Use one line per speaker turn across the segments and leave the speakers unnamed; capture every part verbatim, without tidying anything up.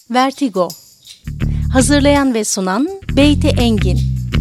Vertigo. Hazırlayan ve sunan Beyti Engin.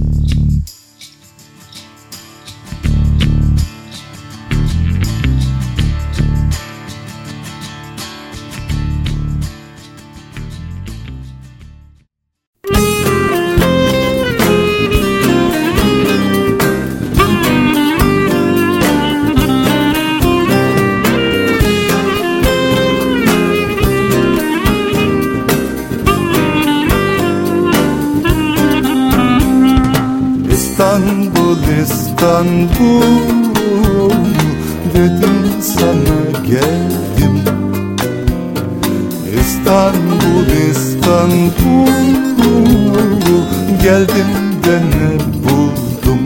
İstanbul, İstanbul dedim sana geldim. İstanbul, İstanbul geldim de ne buldum.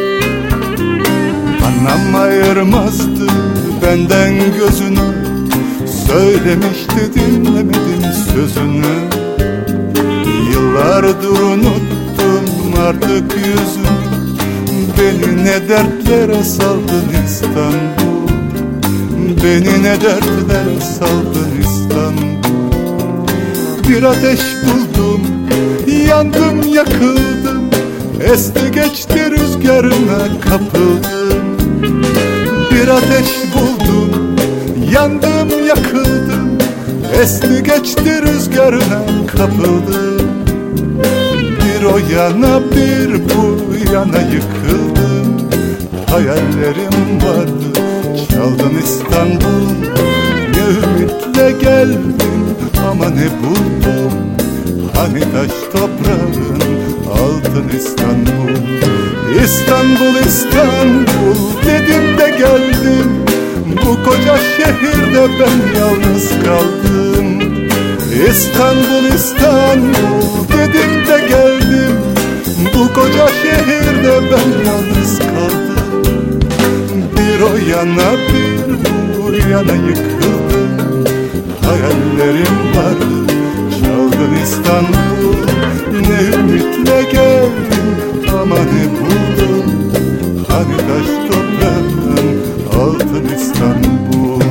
Anam ayırmazdı benden gözünü, söylemişti dinlemedim sözünü. Yıllardır unuttum artık yüzünü, beni ne dertlere saldın İstanbul, beni ne dertlere saldın İstanbul. Bir ateş buldum, yandım yakıldım, esti geçti rüzgarına kapıldım. Bir ateş buldum, yandım yakıldım, esti geçti rüzgarına kapıldım. Bir o yana bir bu yana yıkıldım, hayallerim vardı çaldın İstanbul. Ne ümitle geldim ama ne buldum, hani taş toprağın altın İstanbul. İstanbul, İstanbul dedim de geldim, bu koca şehirde ben yalnız kaldım. İstanbul, İstanbul dedim de geldim, bu koca şehirde ben yalnız kaldım. Bir o yana bir bu yana yıkıldım, hayallerim vardı çaldın İstanbul. Ne ümitle geldim ama ne buldum, hani taş toprağın altın İstanbul.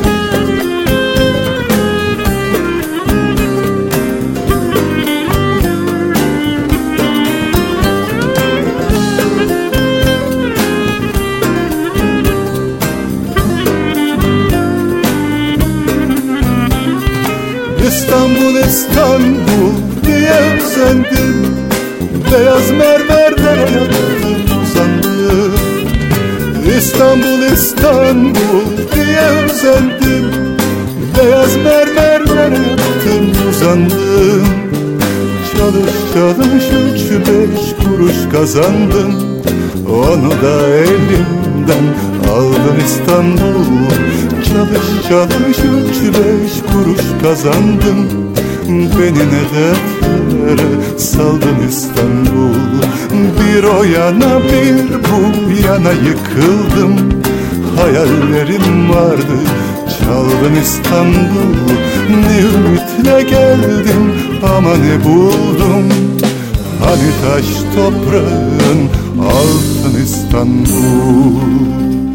İstanbul, İstanbul diye özendim, beyaz mermerlere yattım uzandım. İstanbul, İstanbul diye özendim, beyaz mermerlere yattım uzandım. Çalış çalış üç beş kuruş kazandım, onu da elimden aldın İstanbul. Çalış çalış üç beş kuruş kazandım, beni ne dertlere saldın İstanbul. Bir o yana bir bu yana yıkıldım, hayallerim vardı çaldın İstanbul. Ne ümitle geldim ama ne buldum, hani taş toprağın altın İstanbul.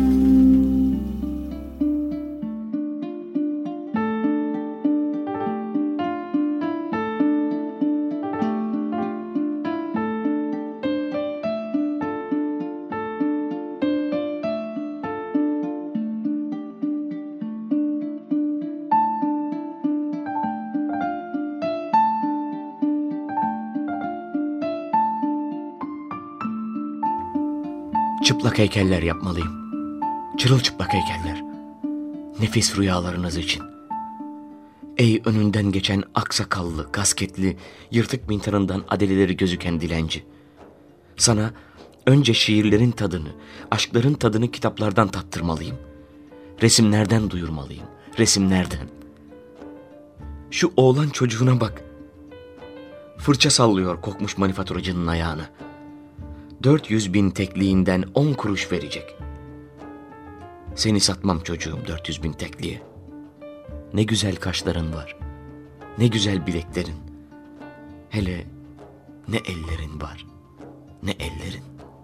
Çıplak heykeller yapmalıyım. Çırılçıplak heykeller. Nefis rüyalarınız için. Ey önünden geçen aksakallı, kasketli, yırtık mintanından adeleleri gözüken dilenci. Sana önce şiirlerin tadını, aşkların tadını kitaplardan tattırmalıyım. Resimlerden duyurmalıyım. Resimlerden. Şu oğlan çocuğuna bak. Fırça sallıyor kokmuş manifaturacının ayağına. Dört yüz bin tekliğinden on kuruş verecek. Seni satmam çocuğum dört yüz bin tekliğe. Ne güzel kaşların var, ne güzel bileklerin. Hele ne ellerin var, ne ellerin.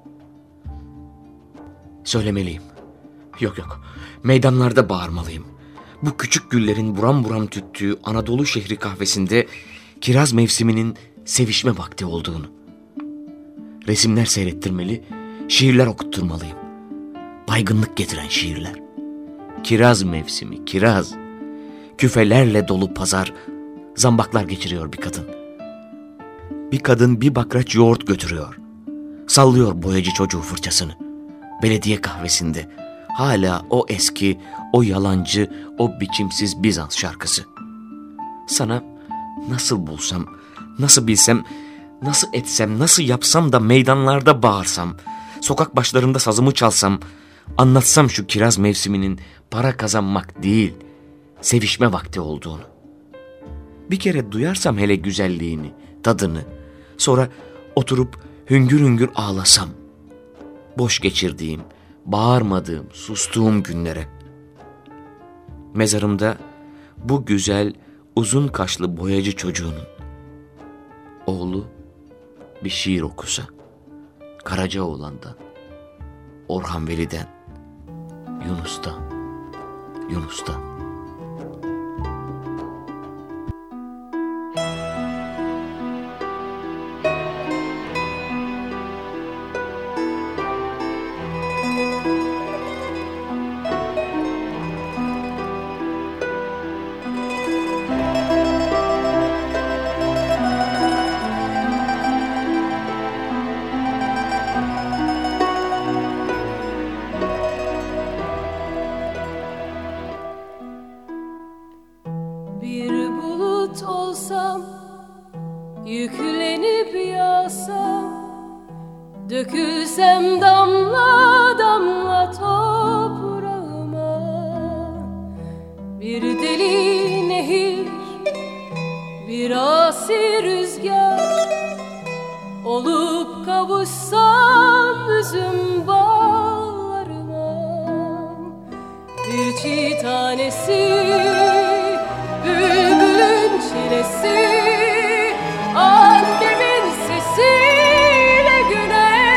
Söylemeliyim. Yok yok, meydanlarda bağırmalıyım. Bu küçük güllerin buram buram tüttüğü Anadolu şehri kahvesinde kiraz mevsiminin sevişme vakti olduğunu. Resimler seyrettirmeli, şiirler okutturmalıyım. Baygınlık getiren şiirler. Kiraz mevsimi, kiraz. Küfelerle dolu pazar, zambaklar geçiriyor bir kadın. Bir kadın bir bakraç yoğurt götürüyor. Sallıyor boyacı çocuğu fırçasını. Belediye kahvesinde hala o eski, o yalancı, o biçimsiz Bizans şarkısı. Sana nasıl bulsam, nasıl bilsem, nasıl etsem, nasıl yapsam da meydanlarda bağırsam, sokak başlarında sazımı çalsam, anlatsam şu kiraz mevsiminin para kazanmak değil, sevişme vakti olduğunu. Bir kere duyarsam hele güzelliğini, tadını, sonra oturup hüngür hüngür ağlasam, boş geçirdiğim, bağırmadığım, sustuğum günlere. Mezarımda bu güzel, uzun kaşlı boyacı çocuğunun oğlu bir şiir okusa, Karacaoğlan'dan, Orhan Veli'den, Yunus'tan, Yunus'tan.
Yüklenip yağsam, dökülsem damla damla toprağıma, bir deli nehir, bir asi rüzgar, olup kavuşsam üzüm bağlarıma, bir çiğ tanesi, bülbülün çilesi, annemin sesiyle güne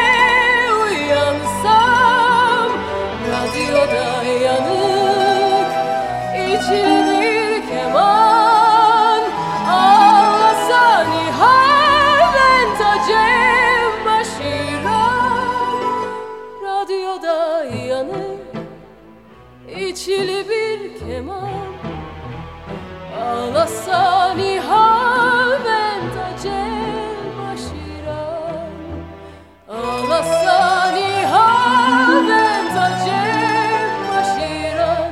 uyansam, radyoda yanık içli bir keman, ağlasa nihavent acem başıram, radyoda yanık içli bir keman, ağlasa nihavent acem başıram, ağlasa nihavent acem başıram.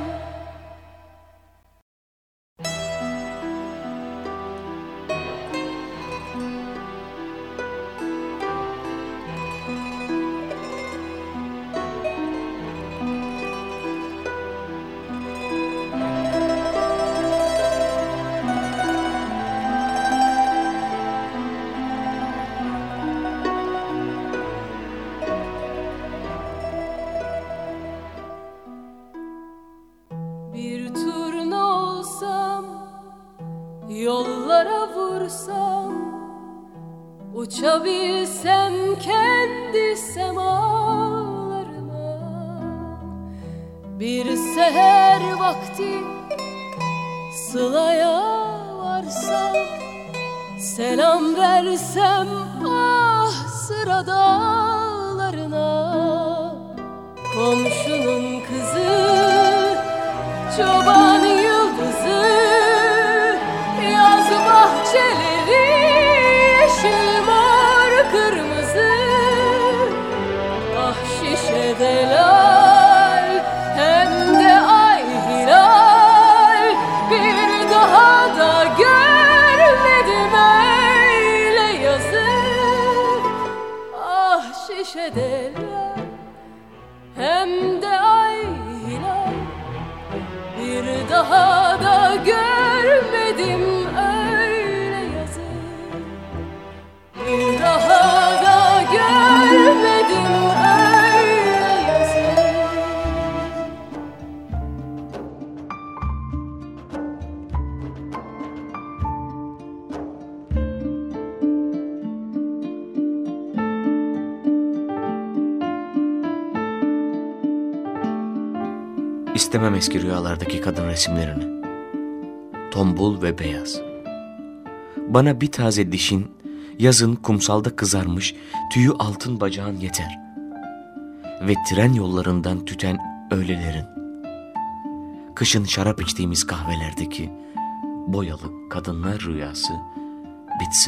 Yollara vursam, uçabilsem kendi semalarıma, bir seher vakti Sıla'ya varsam, selam versem ah sıra dağlarına, komşunun kızı, çoban yıldızı, yaz bahçeleri yeşil mor kırmızı, ah şişede lal hem de ay hilal, bir daha da görmedim öyle yazı, ah şişede lal hem de ay hilal, bir daha da görmedim öyle yazı, bir daha da görmedim öyle yazı.
İstemem eski rüyalardaki kadın resimlerini. Tombul ve beyaz. Bana bir taze dişin, yazın kumsalda kızarmış tüyü altın bacağın yeter. Ve tren yollarından tüten öğlelerin, kışın şarap içtiğimiz kahvelerdeki boyalı kadınlar rüyası bitsin.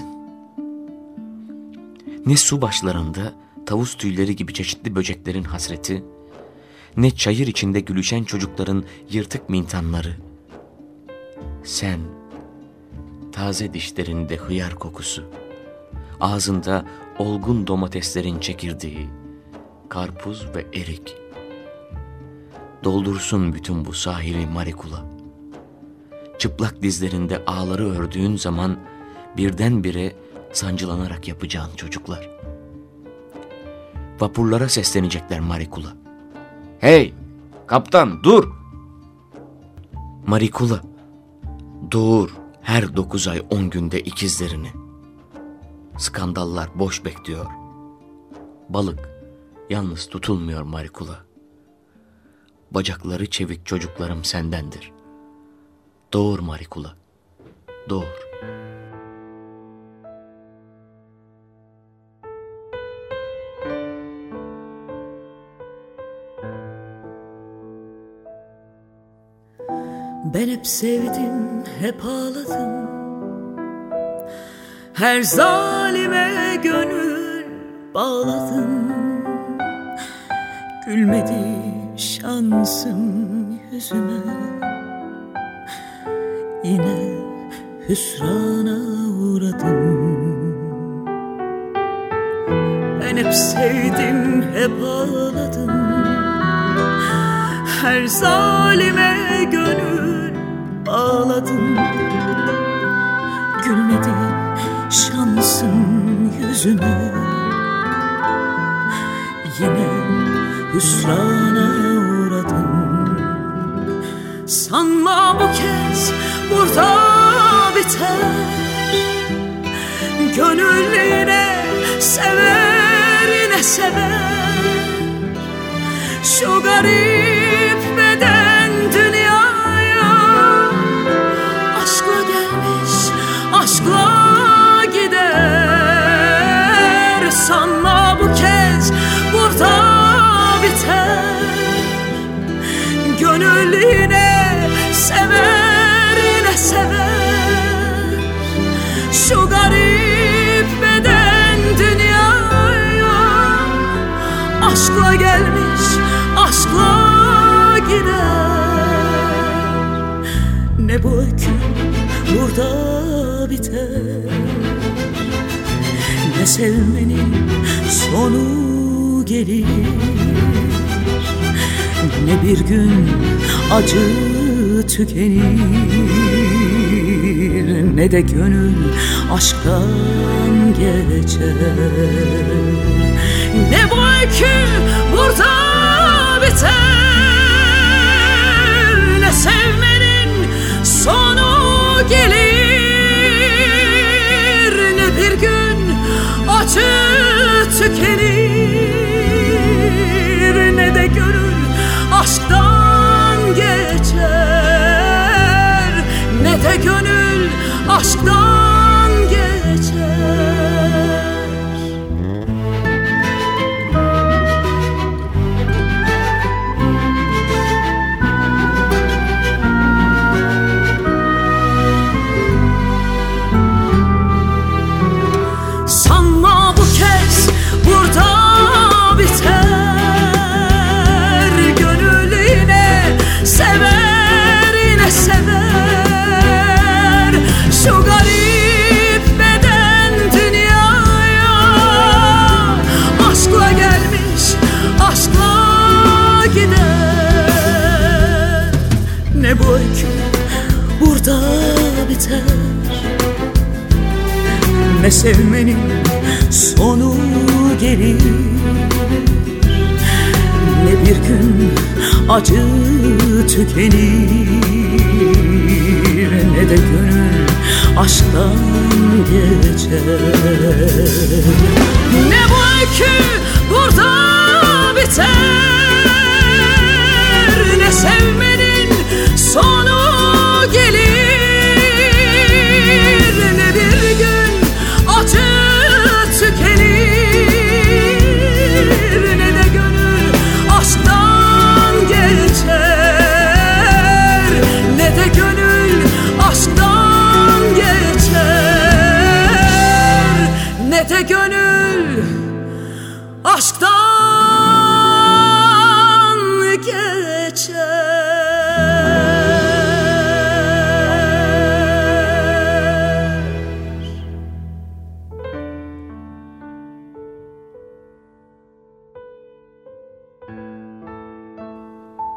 Ne su başlarında tavus tüyleri gibi çeşitli böceklerin hasreti, ne çayır içinde gülüşen çocukların yırtık mintanları. Sen, taze dişlerinde hıyar kokusu, ağzında olgun domateslerin çekirdeği, karpuz ve erik. Doldursun bütün bu sahili Marikula. Çıplak dizlerinde ağları ördüğün zaman birdenbire sancılanarak yapacağın çocuklar. Vapurlara seslenecekler Marikula. Hey, kaptan dur! Marikula, doğur her dokuz ay on günde ikizlerini. Skandallar boş bekliyor. Balık yalnız tutulmuyor Marikula. Bacakları çevik çocuklarım sendendir. Doğur Marikula, doğur.
Ben hep sevdim, hep ağladım. Her zalime gönül bağladım. Gülmedi şansım yüzüme. Yine hüsrana uğradım. Ben hep sevdim, hep ağladım. Her zalime gönül bağladım. Gülmedi şansım yüzüme. Yine hüsrana uğradım. Sanma bu kez burada biter. Gönül yine sever, yine sever. Şu garip beden dünyaya aşkla gelmiş, aşkla gider. Sanma bu kez burada biter. Gönül yine sever, yine sever. Şu garip beden dünyaya aşkla gelmiş, aşkla gider. Ne bu öykü burada biter. Ne sevmenin sonu gelir. Ne bir gün acı tükenir. Ne de gönül aşktan geçer. Ne bu öykü burada biter. Ne sevmenin sonu gelir. Ne bir gün acı tükenir. Ne de gönül aşktan geçer. Ne de gönül aşktan geçer. Ne bu öykü burada biter. Ne sevmenin sonu gelir. Ne bir gün acı tükenir. Ne de gönül aşktan geçer. Ne bu öykü burada biter. Ne sevmenin sonu gelir. Ne bir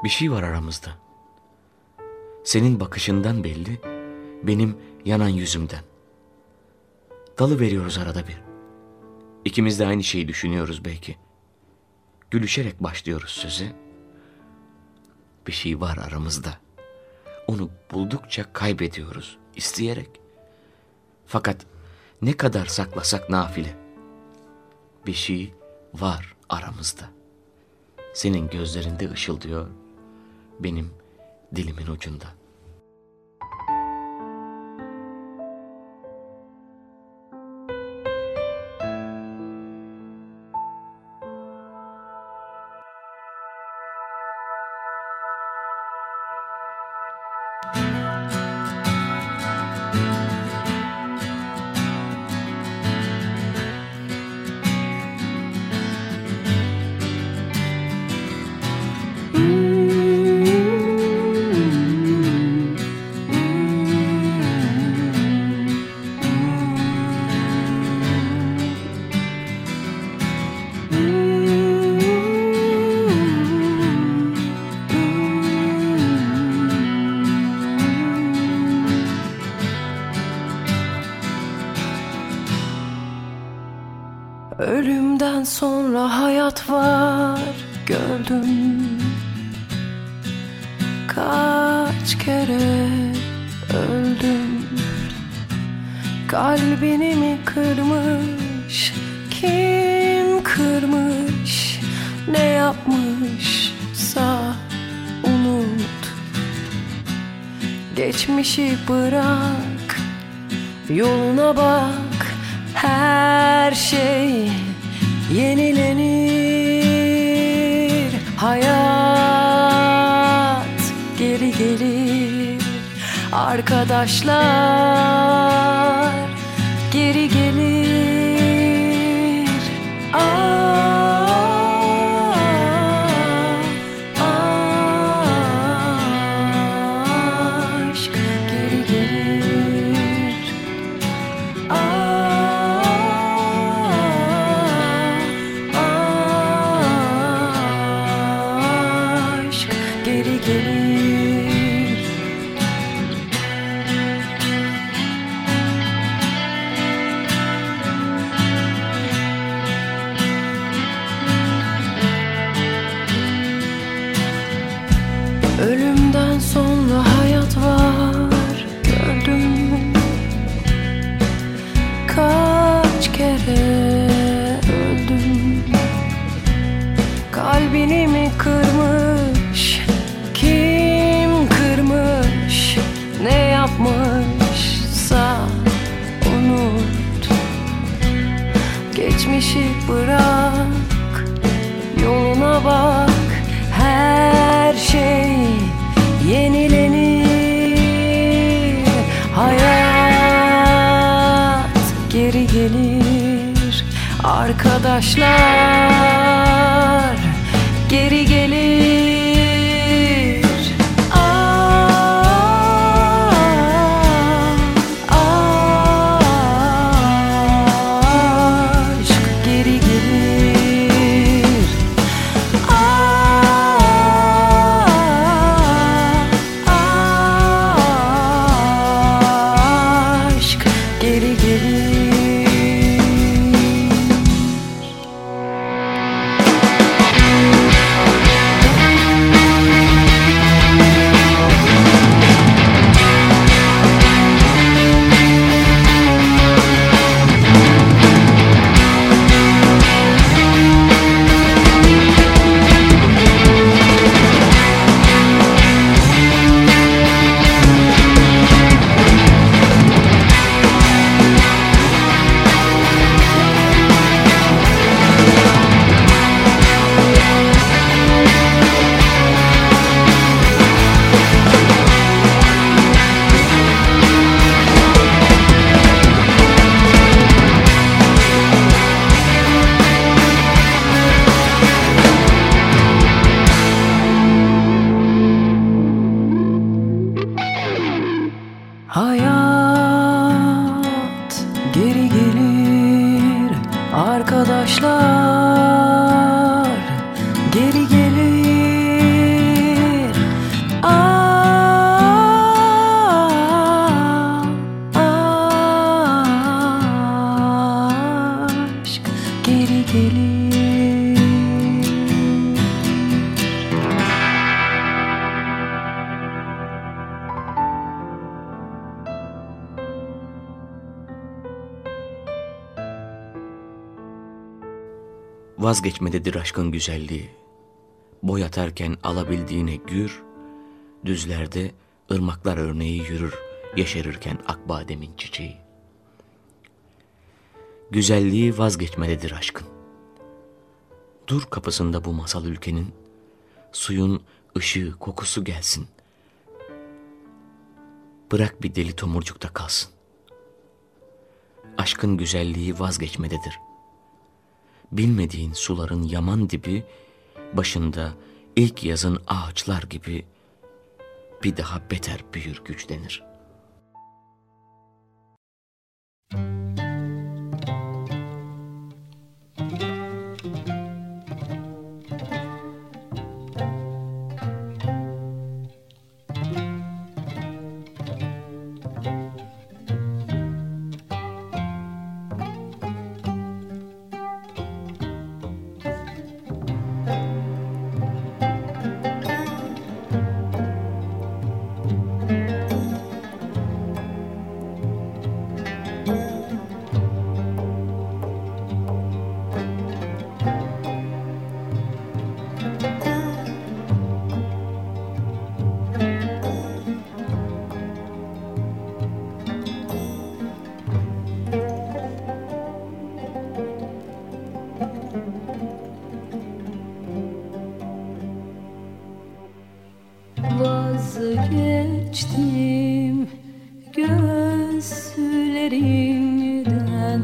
Bir şey var aramızda. Senin bakışından belli, benim yanan yüzümden. Dalı veriyoruz arada bir. İkimiz de aynı şeyi düşünüyoruz belki. Gülüşerek başlıyoruz söze. Bir şey var aramızda. Onu buldukça kaybediyoruz isteyerek. Fakat ne kadar saklasak nafile. Bir şey var aramızda. Senin gözlerinde ışıldıyor, benim dilimin ucunda.
Ölümden sonra hayat var gördüm. Kaç kere öldüm. Kalbini mi kırmış, kim kırmış, ne yapmışsa unut. Geçmişi bırak, yoluna bak. Her şey yenilenir. Hayat geri gelir. Arkadaşlar geri gelir. Aa, aşk geri gelir. Aa, geri gelir. Ölümden sonra hayat var gördüm. Kaç kere öldüm. Kalbini mi kırmış, kim kırmış, ne yapmışsa unut. Geçmişi bırak, yoluna bak. Her şey yenilenir. Hayat geri gelir. Arkadaşlar geri gelir. Aa, aşk geri gelir. Aa, aşk geri gelir. Hayat geri gelir. Arkadaşlar geri gelir.
Vazgeçmededir aşkın güzelliği. Boy atarken alabildiğine gür, düzlerde ırmaklar örneği yürür, yeşerirken akbademin çiçeği. Güzelliği vazgeçmededir aşkın. Dur kapısında bu masal ülkenin, suyun ışığı, kokusu gelsin. Bırak bir deli tomurcukta kalsın. Aşkın güzelliği vazgeçmededir. Bilmediğin suların yaman dibi, başında ilk yazın ağaçlar gibi bir daha beter büyür güçlenir.
Vazgeçtim gözlerinden,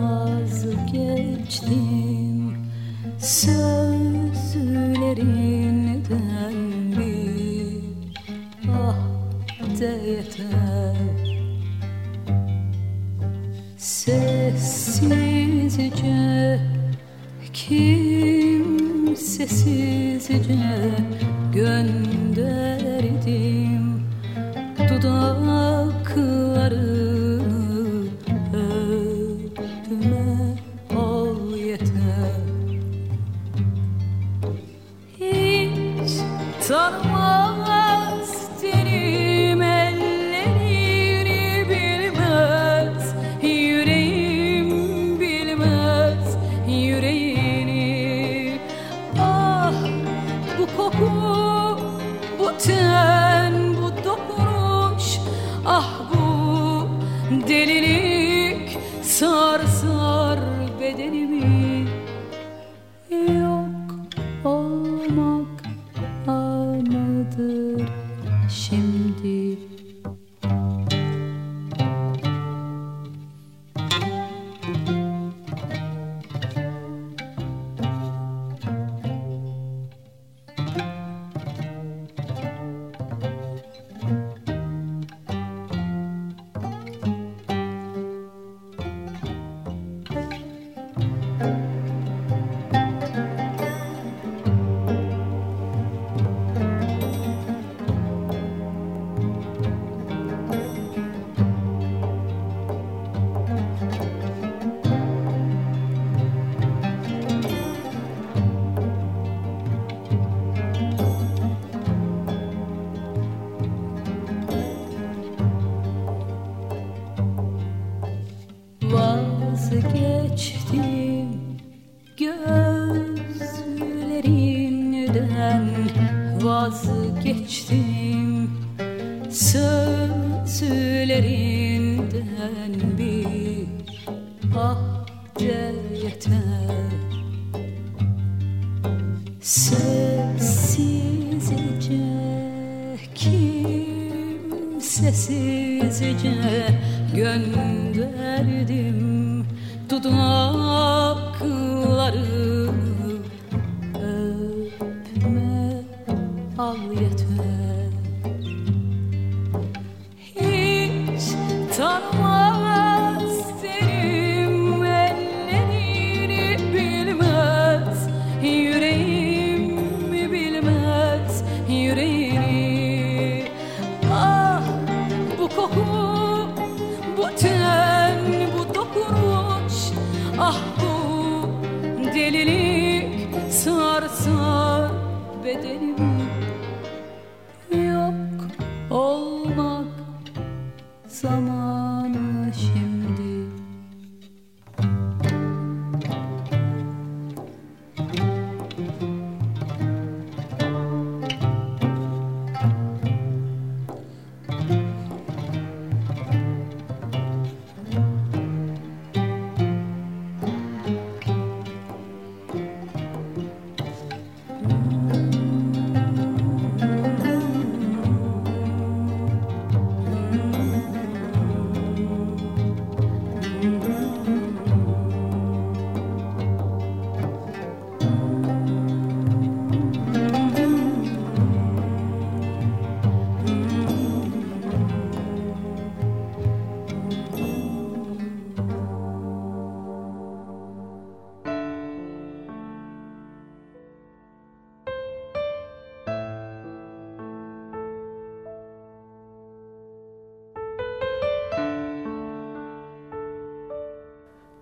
vazgeçtim sözlerinden, bir ah de yeter. Sessizce, kimsesizce gönderdim dudaklarını, öpme al yeter. Hiç tanımaz tenim ellerini, bilmez yüreğim, bilmez yüreğini. Ah bu koku, bu ten, bu dokunuş, ah bu delilik sar sar bedenimi. Yok olmak var mıdır şimdi? Vazgeçtim gözlerinden, vazgeçtim sözlerinden, bir ah de yeter. Sessizce, kimsesizce gönderdim dudaklarını, öpme al yeter. Hiç tanımaz tenim ellerini, bilmez yüreğim, bilmez yüreğini. Ah bu koku, bu ten, bu dokunuş, ah bu delilik sar sar bedenimi. Yok olmak zamanı şimdi.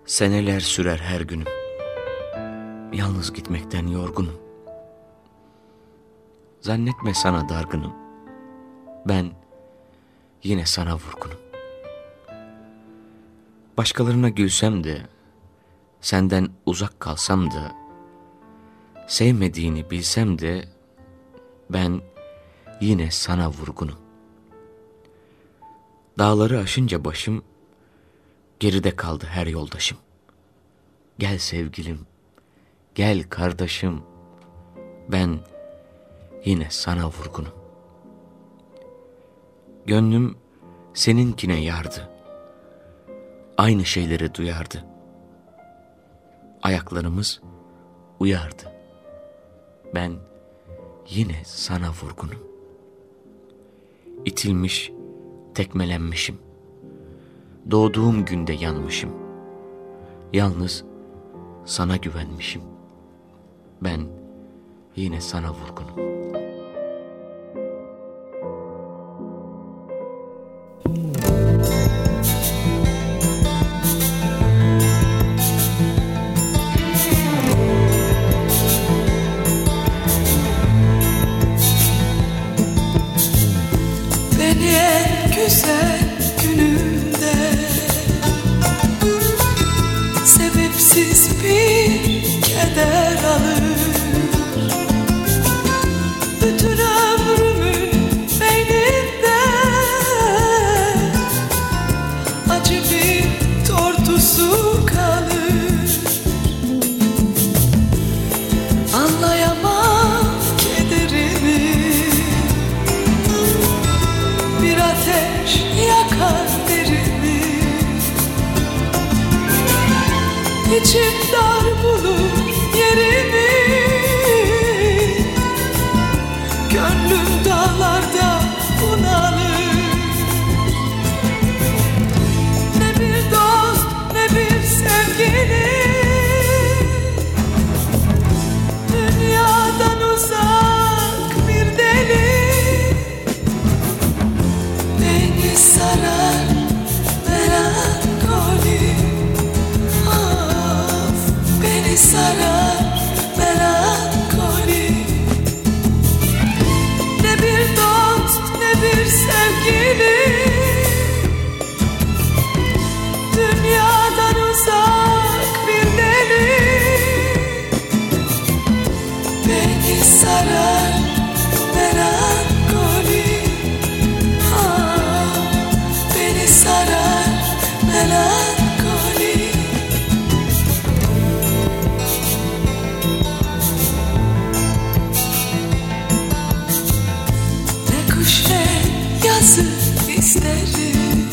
Seneler sürer her günüm. Yalnız gitmekten yorgunum. Zannetme sana dargınım. Ben yine sana vurgunum. Başkalarına gülsem de, senden uzak kalsam da, sevmediğini bilsem de, ben yine sana vurgunum. Dağları aşınca başım, geride kaldı her yoldaşım. Gel sevgilim, gel kardeşim, ben yine sana vurgunum. Gönlüm seninkine yardı, aynı şeyleri duyardı. Ayaklarımız uyardı, ben yine sana vurgunum. İtilmiş, tekmelenmişim, doğduğum günde yanmışım. Yalnız sana güvenmişim, ben yine sana vurgunum.
Beni en güzel günümde sebepsiz bir keder alır. Bütün ömrümün beyninde acı bir tortusu kalır. Anlayamam kederimi, bir ateş yakar derimi. İçim dar bulur yerimi, gönlüm dağlarda bunalır. Ne bir dost ne bir sevgili, dünyadan uzak bir deli. Beni sarar melankoli, of, beni sarar melankoli. Ne bir dost ne bir sevgili, dünyadan uzak bir deli. Beni sarar melankoli, ah, beni sarar melankoli. Ne kuş ne yazı isterim,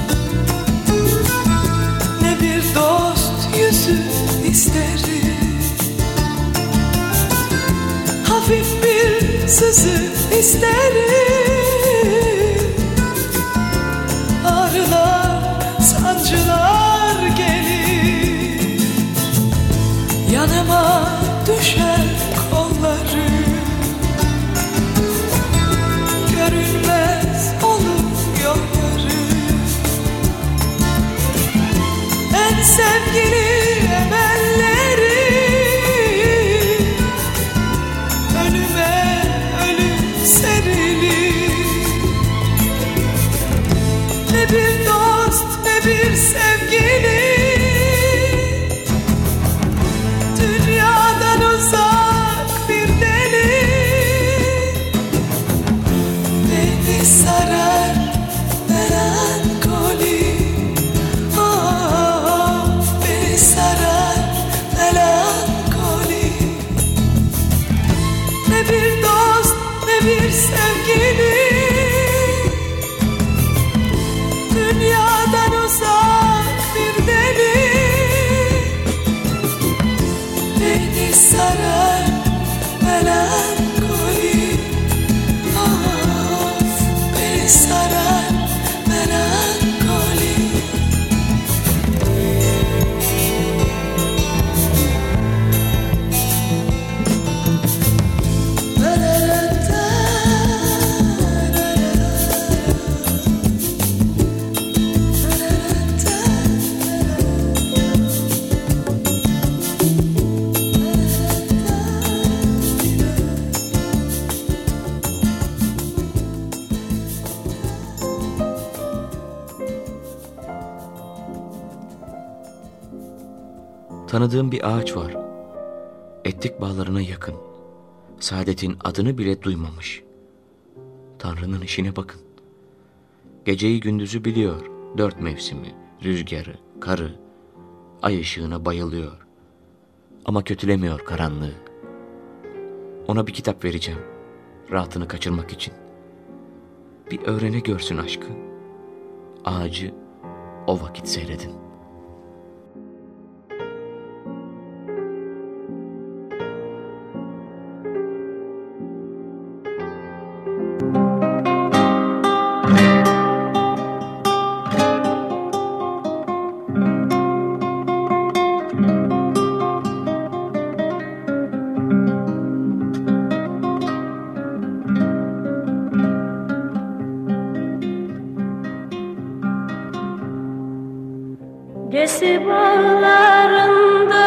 ne bir dost yüzü isterim. Hafif bir sızı isterim, ağrılar, sancılar gelir. Yanıma düşer kolları, görünmez olur yolları. En sevgili emelleri önüme ölüm serilir. Ne bir dost ne bir sevgili, dünyadan uzak bir deli. Beni sarar melankoli, ah, beni sarar melankoli. Ne bir dost ne bir sevgili, dünyadan uzak bir deli. Beni sarar melankoli, ah, beni sarar
Tanıdığım bir ağaç var. Etlik bağlarına yakın. Saadet'in adını bile duymamış. Tanrı'nın işine bakın. Geceyi gündüzü biliyor. Dört mevsimi, rüzgarı, karı, ay ışığına bayılıyor. Ama kötülemiyor karanlığı. Ona bir kitap vereceğim. Rahatını kaçırmak için. Bir öğrene görsün aşkı. Ağacı o vakit seyredin.
Gesi bağlarında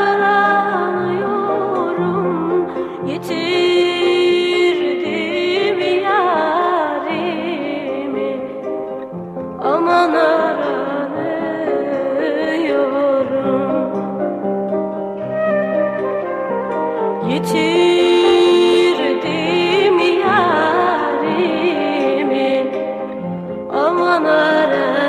dolanıyorum, yitirdim yarimi, aman aranıyorum. Yitirdim yarimi, aman aranıyorum.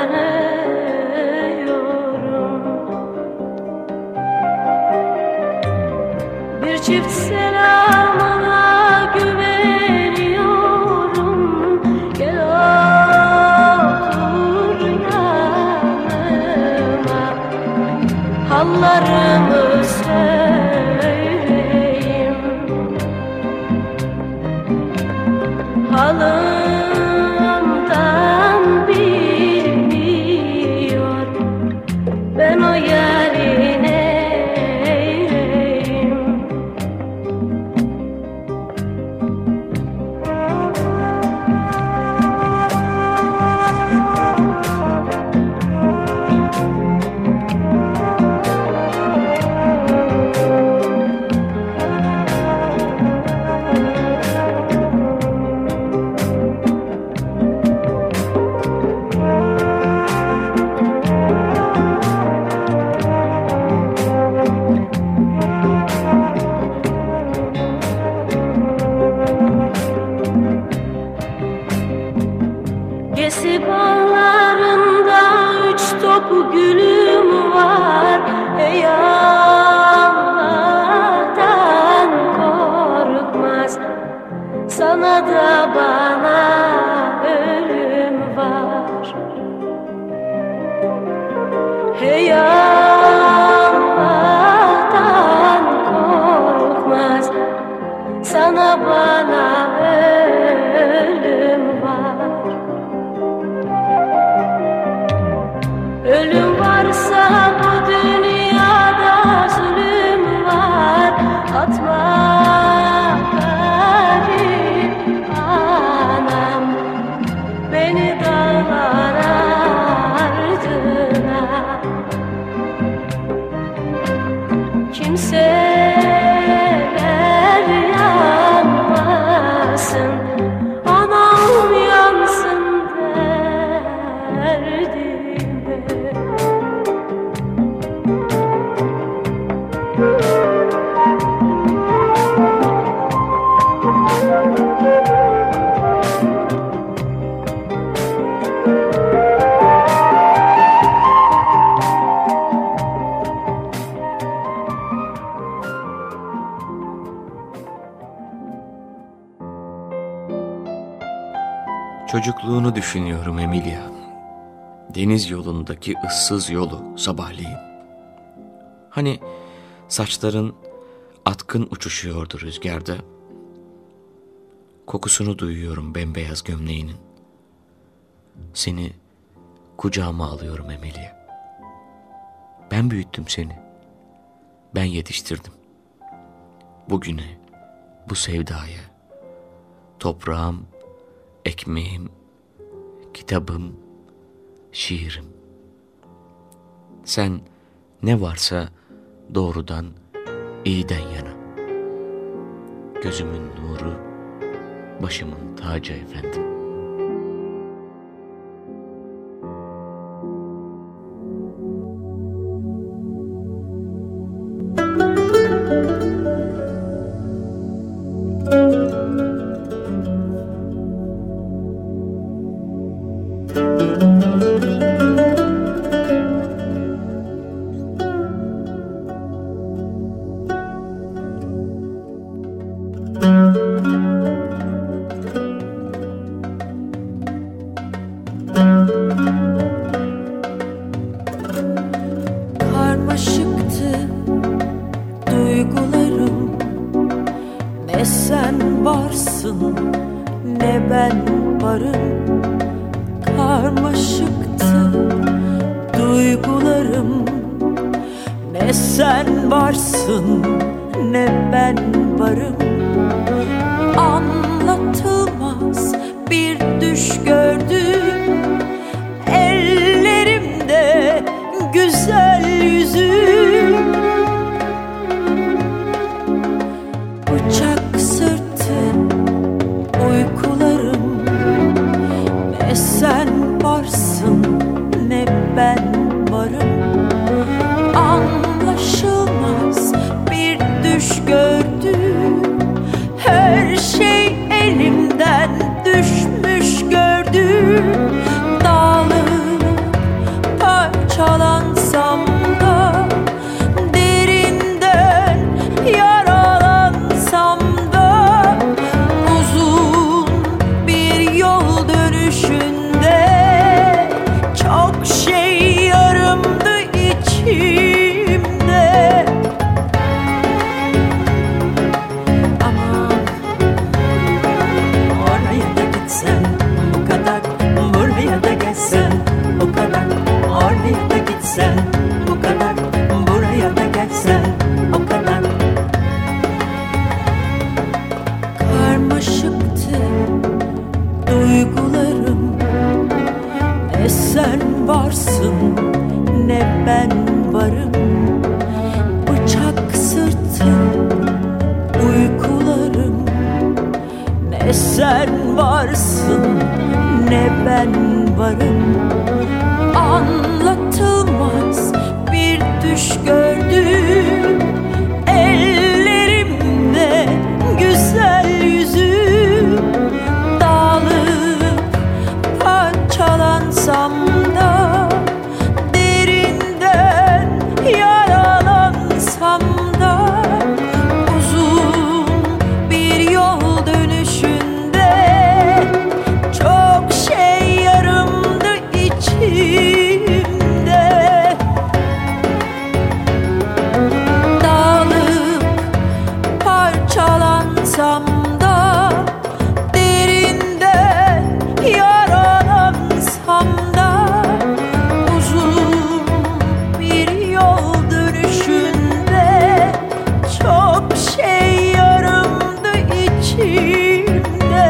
Bir çift selamına güveniyorum. Gel otur yanıma, hallarımı söyleyeyim. Halımdan bilmiyor, ben o yarine Gesi bağlarında üç top gülüm var. Ey Allah'tan korkmaz, sana da bana ölüm var. Hey Allah'tan korkmaz, sana bana ölüm var. Ölüm varsa bu dünyada zulüm var. Atma garip anam beni dağlar ardına. Kimseler yanmasın, anam yansın derdime.
Çocukluğunu düşünüyorum Emilia. Deniz yolundaki ıssız yolu sabahleyin. Hani saçların atkın uçuşuyordu rüzgarda. Kokusunu duyuyorum bembeyaz gömleğinin. Seni kucağıma alıyorum Emilia. Ben büyüttüm seni. Ben yetiştirdim. Bugüne, bu sevdaya. Toprağım, ekmeğim, kitabım, şiirim. Sen ne varsa doğrudan, iyiden yana. Gözümün nuru, başımın tacı efendim.
Karmaşıktı duygularım, ne sen varsın ne ben varım. Karmaşıktı duygularım, ne sen varsın ne ben varım. Anlatılmaz bir düş gördüm ellerimde güzel yüzüm. Bıçak sırtı uykularım, ne sen varsın ne ben varım. Anlaşılmaz bir düş gördüm, her şey elimden düşmüş gördüm. Dağılıp parçalansam da, derinden yaralansam da, uzun bir yol dönüşünde çok şey yarımdı içimde. Aman oraya da gitsen bu kadar, buraya da gelsen o kadar. Oraya da gitsen bu kadar, buraya da gelsen o kadar. Karmaşıktı duygularım, ne sen varsın ne ben varım. Bıçak sırtı uykularım, ne sen varsın ne ben varım. Anlatılmaz bir düş gördüm ellerimde güzel yüzüm. Dağılıp parçalansam da, derinden yaralansam da, uzun bir yol dönüşünde çok şey yarımdı içimde. Dağılıp parçalansam da, derinden yaralansam da, uzun bir yol dönüşünde çok şey yarımdı içimde.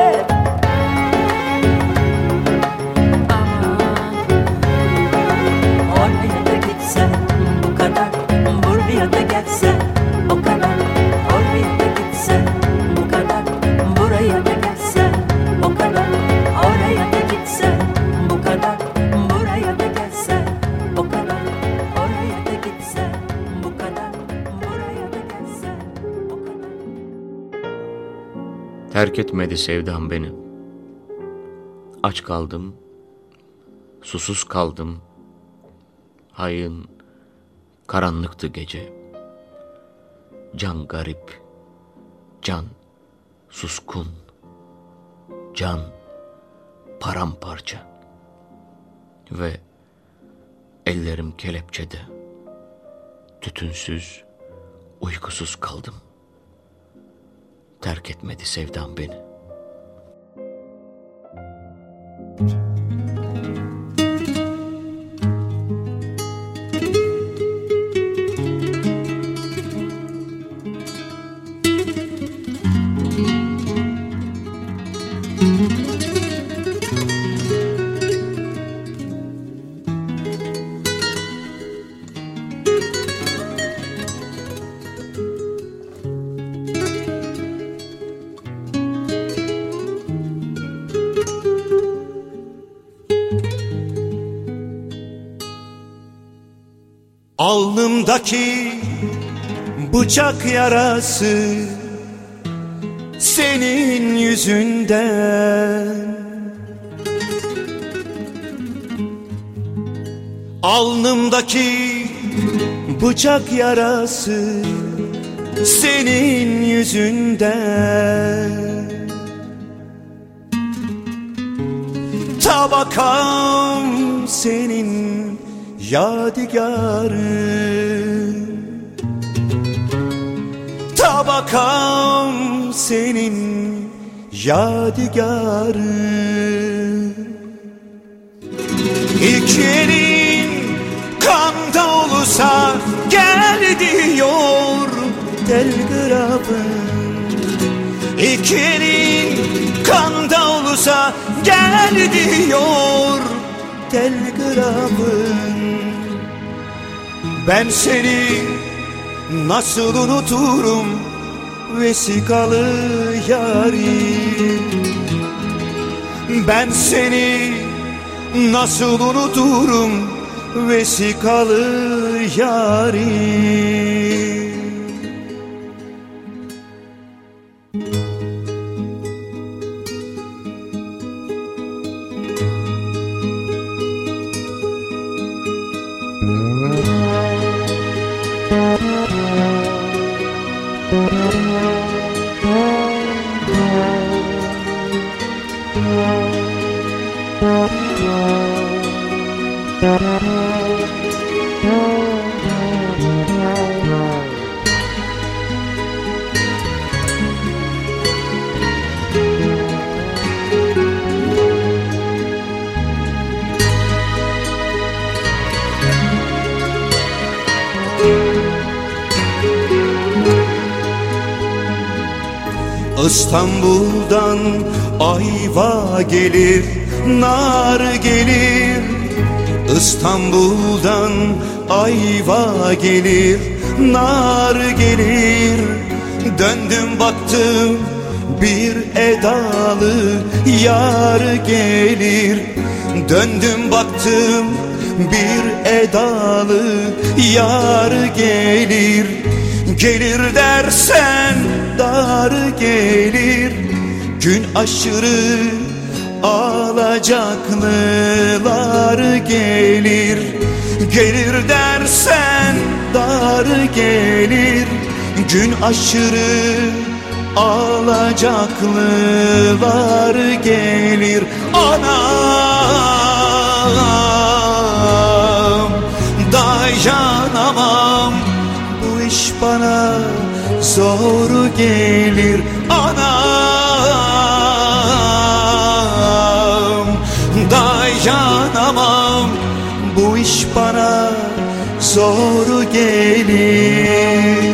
Aman oraya da gitsen bu kadar, buraya da gelsen o kadar. Oraya da gitsen bu kadar, buraya da gelsen o kadar. Oraya da gitsen bu kadar, buraya da gelsen o kadar. Oraya da gitsen bu kadar, buraya da gelsen o kadar.
Terk etmedi sevdam beni. Aç kaldım, susuz kaldım. Hayın, karanlıktı gece. Can garip, can suskun, can paramparça. Ve ellerim kelepçede, tütünsüz, uykusuz kaldım. Terk etmedi sevdam beni.
Alnımdaki bıçak yarası senin yüzünden. Alnımdaki bıçak yarası senin yüzünden. Tabakam senin yadigarın. Tabakam senin yadigarın. İki elin kanda olursa gel diyor telgrafın. İki elin kanda olursa gel diyor telgrafın. Ben seni nasıl unuturum vesikalı yarim. Ben seni nasıl unuturum vesikalı yarim. İstanbul'dan ayva gelir, nar gelir. İstanbul'dan ayva gelir, nar gelir. Döndüm baktım bir edalı yar gelir. Döndüm baktım bir edalı yar gelir. Gelir dersen dar gelir. Gün aşırı alacaklılar gelir. Gelir dersen dar gelir. Gün aşırı alacaklılar gelir. Anam dayanamam, bu iş bana zor gelir. Anam dayanamam, bu iş bana zor gelir.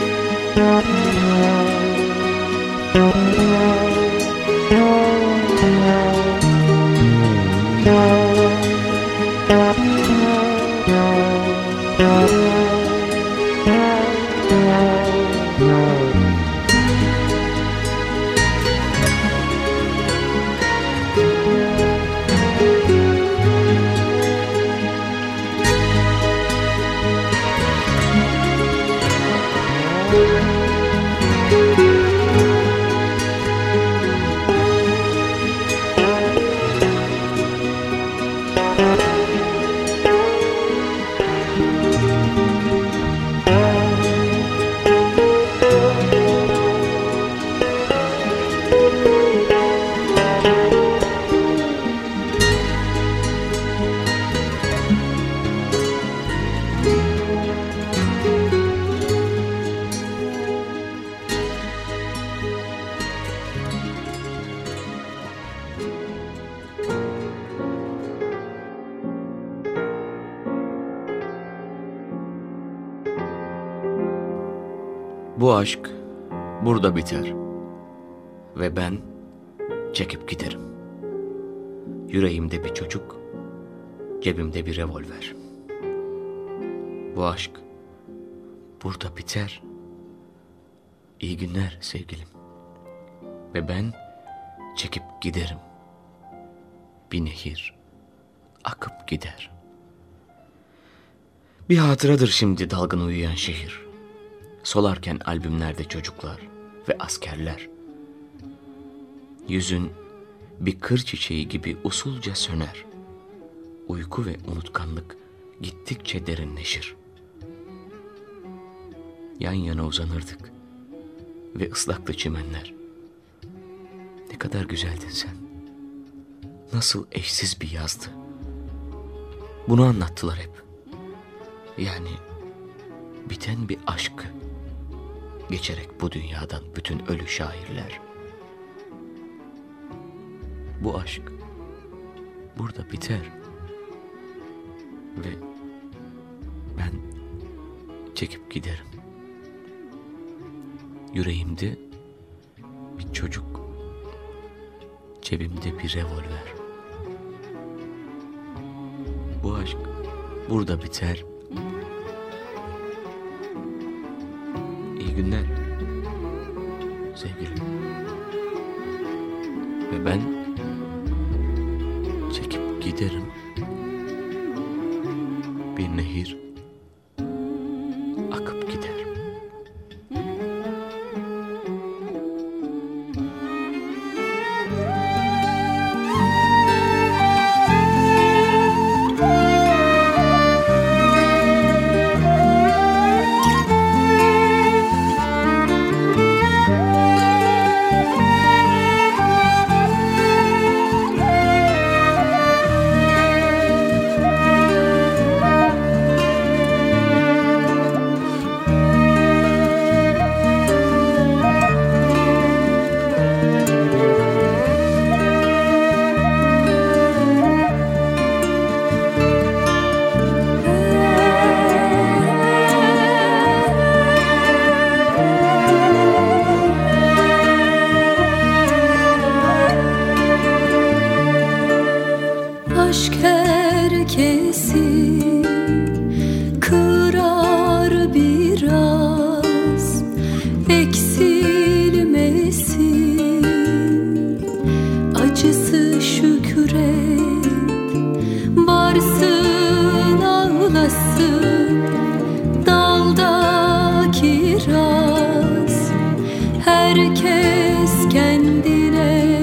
Bu aşk burada biter ve ben çekip giderim. Yüreğimde bir çocuk, cebimde bir revolver. Bu aşk burada biter. İyi günler sevgilim. Ve ben çekip giderim. Bir nehir akıp gider. Bir hatıradır şimdi dalgın uyuyan şehir. Solarken albümlerde çocuklar ve askerler. Yüzün bir kır çiçeği gibi usulca söner. Uyku ve unutkanlık gittikçe derinleşir. Yan yana uzanırdık ve ıslaktı çimenler. Ne kadar güzeldin sen. Nasıl eşsiz bir yazdı. Bunu anlattılar hep. Yani biten bir aşk. Geçerek bu dünyadan bütün ölü şairler. Bu aşk burada biter. Ve ben çekip giderim. Yüreğimde bir çocuk, cebimde bir revolver. Bu aşk burada biter. İyi günler sevgilim. Ve ben çekip giderim. Bir nehir akıp gider.
Aşk herkesi kırar biraz, eksilmesin. Acısı şükret, varsın ağlasın. Dalda kiraz, herkes kendine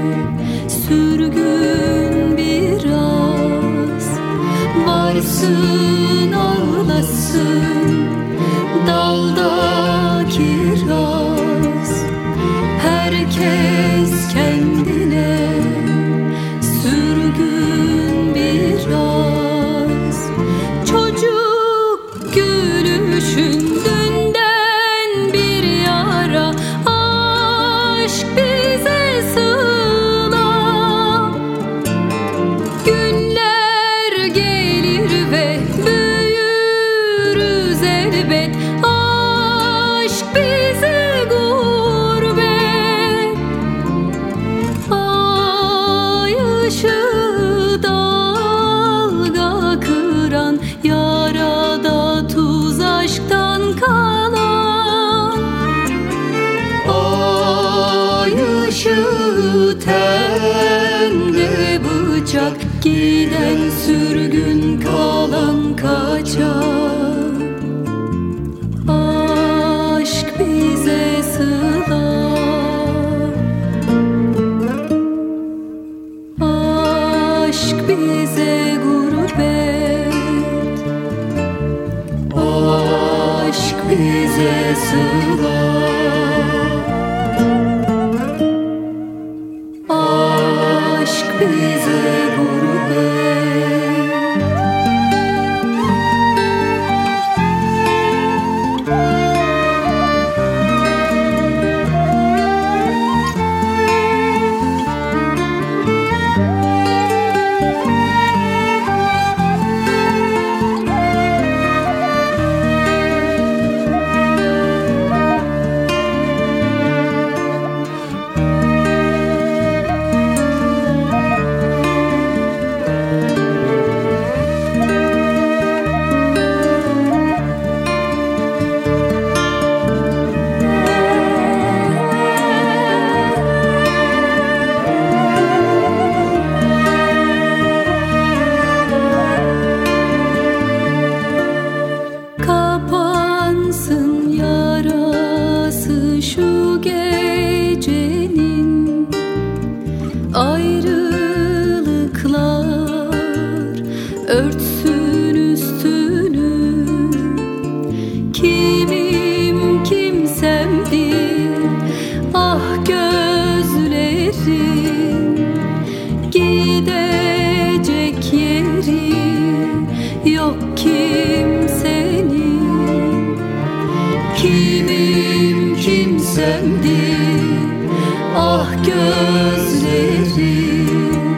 sürgün biraz. Varsın ağlasın, dalda kiraz, herkes kendine sürgün biraz. Çocuk gülüşünden bir yara, aşk bize sığla. Günler gelir ve büyürüz elbet, aşk bize gurbet. Ay ışığı dalga kıran, yarada tuz aşktan kalan. Ay ışığı tende bıçak, giden sürgün kalan kaçar. Aşk bize sığlar, aşk bize gurbet, aşk bize sığlar, aşk bize gurbet. Kapansın yarası şu gecenin, ayrılıklar örtsün üstünü. yok kimsenin. Kimim kimsemdir, ah gözlerim,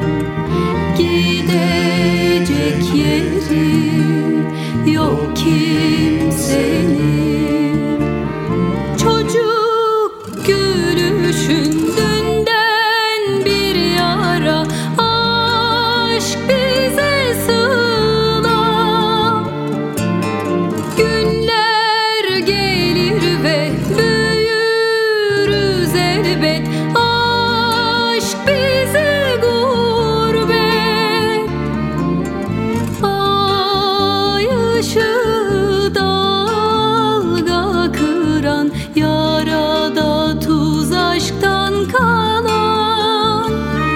gidecek yeri yok kimsenin. Çocuk gülüşünden bir yara, aşk bize sıla. Günler gelir ve büyürüz elbet, aşk bize gurbet. Ay ışığı dalga kıran, yarada tuz aşktan kalan.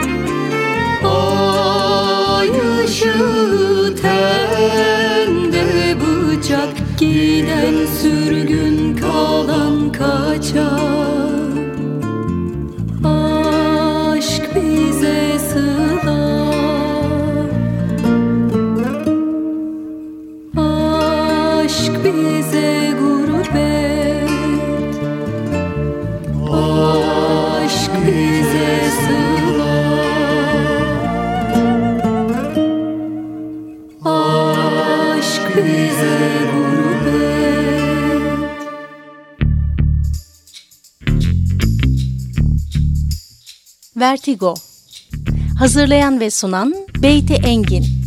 Ay ışığı tende bıçak, giden sürgün kalan kaçar. Aşk bize sıla, aşk bize gurbet, aşk bize sıla, aşk bize gurbet.
Vertigo. Hazırlayan ve sunan Beyti Engin.